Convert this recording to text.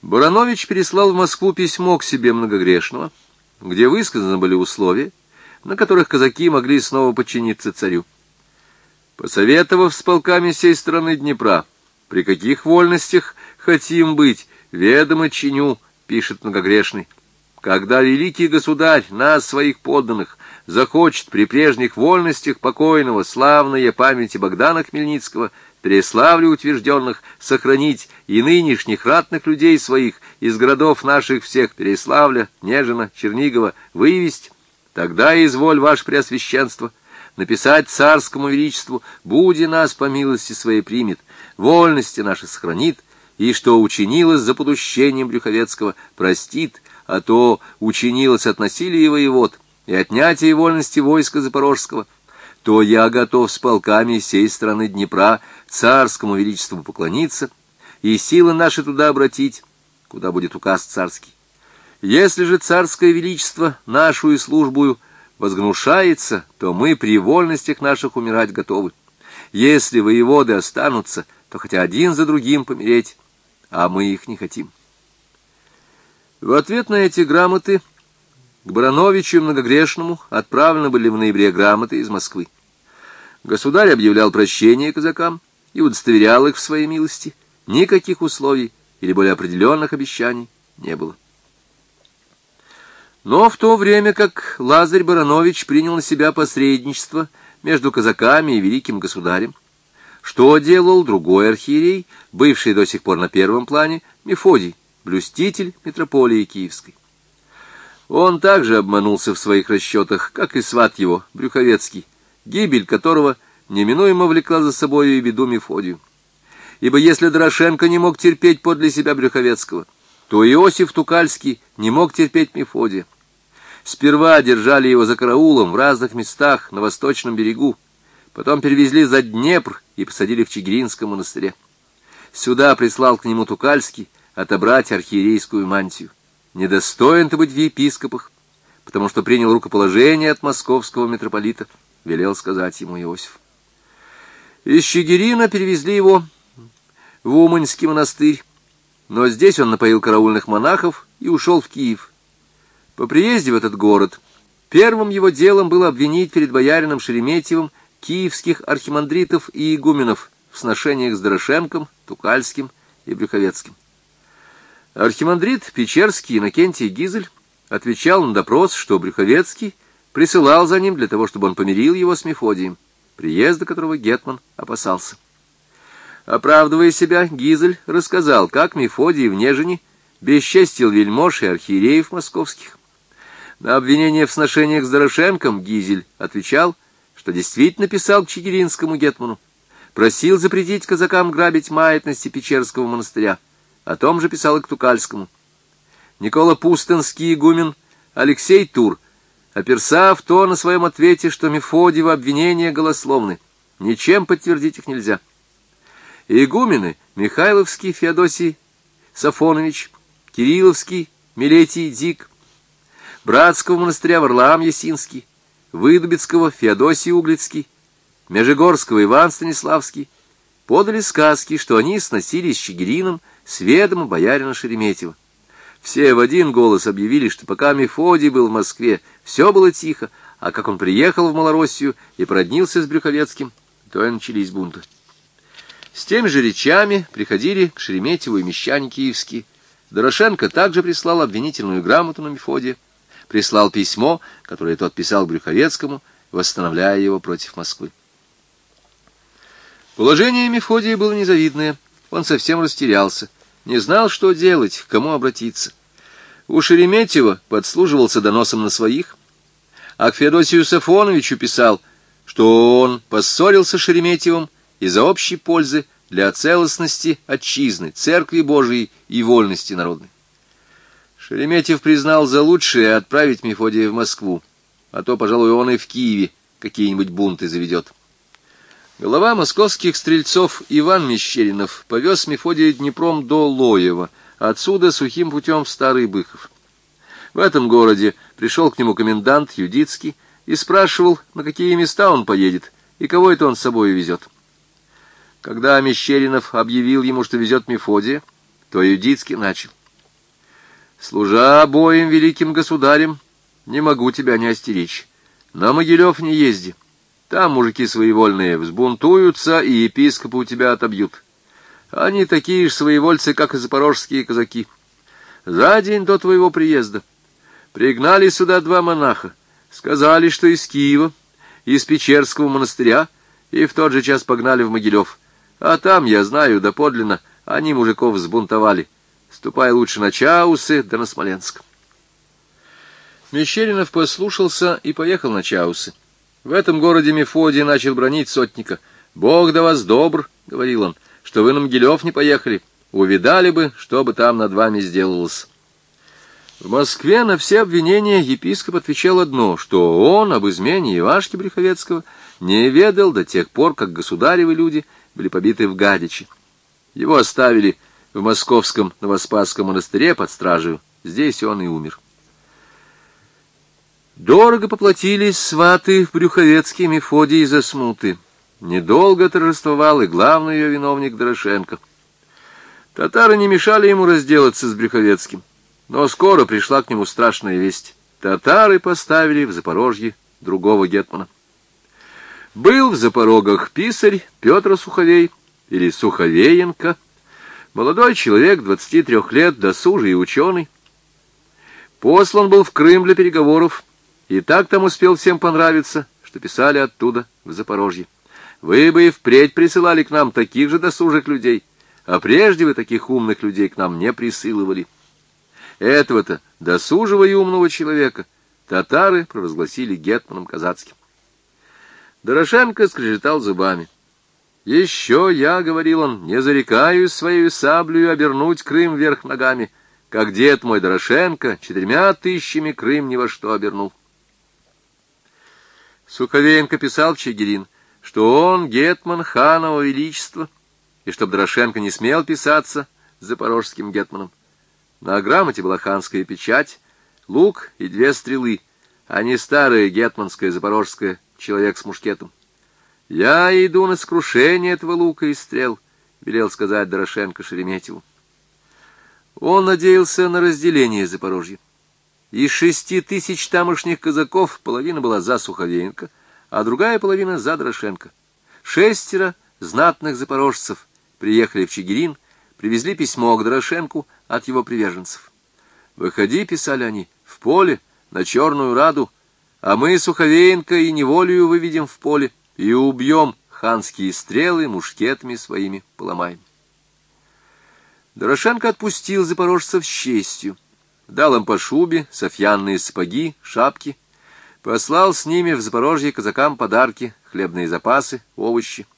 Баранович переслал в Москву письмо к себе Многогрешного, где высказаны были условия, на которых казаки могли снова подчиниться царю. Посоветовав с полками сей стороны Днепра, при каких вольностях хотим быть, ведомо чиню, пишет Многогрешный, когда великий государь нас, своих подданных, захочет при прежних вольностях покойного, славная памяти Богдана Хмельницкого, Переславле утвержденных, сохранить и нынешних ратных людей своих из городов наших всех Переславля, Нежина, Чернигова вывести, тогда изволь, ваше преосвященство, написать царскому величеству, буди нас по милости своей примет, вольности наши сохранит, и что учинилось за подущением Брюховецкого, простит, а то учинилось от насилия воевод и отнятия вольности войска Запорожского, то я готов с полками сей стороны Днепра царскому величеству поклониться и силы наши туда обратить, куда будет указ царский. Если же царское величество нашу и службую возгнушается, то мы при вольностях наших умирать готовы. Если воеводы останутся, то хотя один за другим помереть, а мы их не хотим. В ответ на эти грамоты к Барановичу и Многогрешному отправлены были в ноябре грамоты из Москвы. Государь объявлял прощение казакам и удостоверял их в своей милости. Никаких условий или более определенных обещаний не было. Но в то время как Лазарь Баранович принял на себя посредничество между казаками и великим государем, что делал другой архиерей, бывший до сих пор на первом плане, Мефодий, блюститель митрополии Киевской. Он также обманулся в своих расчетах, как и сват его, Брюховецкий, гибель которого неминуемо влекла за собою и беду Мефодию. Ибо если Дорошенко не мог терпеть подле себя Брюховецкого, то Иосиф Тукальский не мог терпеть Мефодия. Сперва держали его за караулом в разных местах на восточном берегу, потом перевезли за Днепр и посадили в Чигиринском монастыре. Сюда прислал к нему Тукальский отобрать архиерейскую мантию. Недостоин ты быть в епископах, потому что принял рукоположение от московского митрополита, велел сказать ему Иосиф. Из Чигирина перевезли его в Уманский монастырь, но здесь он напоил караульных монахов и ушел в Киев. По приезде в этот город первым его делом было обвинить перед боярином Шереметьевым киевских архимандритов и игуменов в сношениях с Дорошенком, Тукальским и Брюховецким. Архимандрит Печерский Иннокентий Гизель отвечал на допрос, что Брюховецкий присылал за ним для того, чтобы он помирил его с Мефодием, приезда которого гетман опасался. Оправдывая себя, Гизель рассказал, как Мефодий в Нежине бесчестил вельмож и архиереев московских. На обвинение в сношениях с Дорошенком Гизель отвечал, что действительно писал к чигиринскому гетману, просил запретить казакам грабить маятности Печерского монастыря, о том же писал и к Тукальскому. Никола Пустынский игумен Алексей Тур, оперся в то на своем ответе, что Мефодиева обвинения голословны, ничем подтвердить их нельзя. Игумены Михайловский Феодосий Сафонович, Кирилловский Милетий Дик, Братского монастыря Варлаам Ясинский, Выдубицкого Феодосий Углицкий, Межегорского Иван Станиславский подали сказки, что они сносились с Чигирином с ведома боярина Шереметьева. Все в один голос объявили, что пока Мефодий был в Москве, все было тихо, а как он приехал в Малороссию и породнился с Брюховецким, то и начались бунты. С теми же речами приходили к Шереметьеву и мещане киевские. Дорошенко также прислал обвинительную грамоту на Мефодия, прислал письмо, которое тот писал Брюховецкому, восстановляя его против Москвы. Положение Мефодия было незавидное, он совсем растерялся, не знал, что делать, к кому обратиться. У Шереметьева подслуживался доносом на своих, а к Феодосию Сафоновичу писал, что он поссорился с Шереметьевым из-за общей пользы для целостности отчизны, церкви Божией и вольности народной. Шереметьев признал за лучшее отправить Мефодия в Москву, а то, пожалуй, он и в Киеве какие-нибудь бунты заведет. Глава московских стрельцов Иван Мещеринов повез Мефодия Днепром до Лоева, отсюда сухим путем в Старый Быхов. В этом городе пришел к нему комендант Юдицкий и спрашивал, на какие места он поедет и кого это он с собой везет. Когда Мещеринов объявил ему, что везет Мефодия, то Юдицкий начал. Служа обоим великим государям, не могу тебя не остеречь. На Могилев не езди. Там мужики своевольные взбунтуются, и епископа у тебя отобьют. Они такие же своевольцы, как и запорожские казаки. За день до твоего приезда пригнали сюда 2 монаха, сказали, что из Киева, из Печерского монастыря, и в тот же час погнали в Могилев. А там, я знаю доподлинно, они мужиков взбунтовали. Ступай лучше на Чаусы да на Смоленск. Мещеринов послушался и поехал на Чаусы. В этом городе Мефодий начал бранить сотника. «Бог да вас добр», — говорил он, — «что вы на Могилев не поехали. Увидали бы, что бы там над вами сделалось». В Москве на все обвинения епископ отвечал одно, что он об измене Ивашки Брюховецкого не ведал до тех пор, как государевы люди были побиты в Гадичи. Его оставили в московском Новоспасском монастыре под стражей. Здесь он и умер. Дорого поплатились сваты Брюховецкий Мефодий за смуты. Недолго торжествовал и главный ее виновник Дорошенко. Татары не мешали ему разделаться с Брюховецким, но скоро пришла к нему страшная весть. Татары поставили в Запорожье другого гетмана. Был в Запорогах писарь Петр Суховей, или Суховеенко, молодой человек, 23 лет, досужий и ученый. Послан был в Крым для переговоров, и так там успел всем понравиться, что писали оттуда, в Запорожье: «Вы бы и впредь присылали к нам таких же досужих людей, а прежде вы таких умных людей к нам не присылывали». Этого-то досужего и умного человека татары провозгласили гетманом казацким. Дорошенко скрежетал зубами. «Еще я, — говорил он, — не зарекаюсь своей саблею обернуть Крым вверх ногами, как дед мой Дорошенко 4 тысячами Крым ни во что обернул». Суховеенко писал в Чигирин, что он гетман ханово величества, и чтоб Дорошенко не смел писаться запорожским гетманом. На грамоте была ханская печать, лук и 2 стрелы, а не старая гетманская запорожская человек с мушкетом. «Я иду на скрушение этого лука и стрел», — велел сказать Дорошенко Шереметьеву. Он надеялся на разделение Запорожья. Из 6 тысяч тамошних казаков половина была за Суховеенко, а другая половина за Дорошенко. 6 знатных запорожцев приехали в Чигирин, привезли письмо к Дорошенку от его приверженцев. «Выходи, — писали они, — в поле, на Черную Раду, а мы Суховеенко и неволею выведем в поле и убьем, ханские стрелы мушкетами своими поломаем». Дорошенко отпустил запорожцев с честью, дал им по шубе, софьянные сапоги, шапки, послал с ними в Запорожье казакам подарки, хлебные запасы, овощи.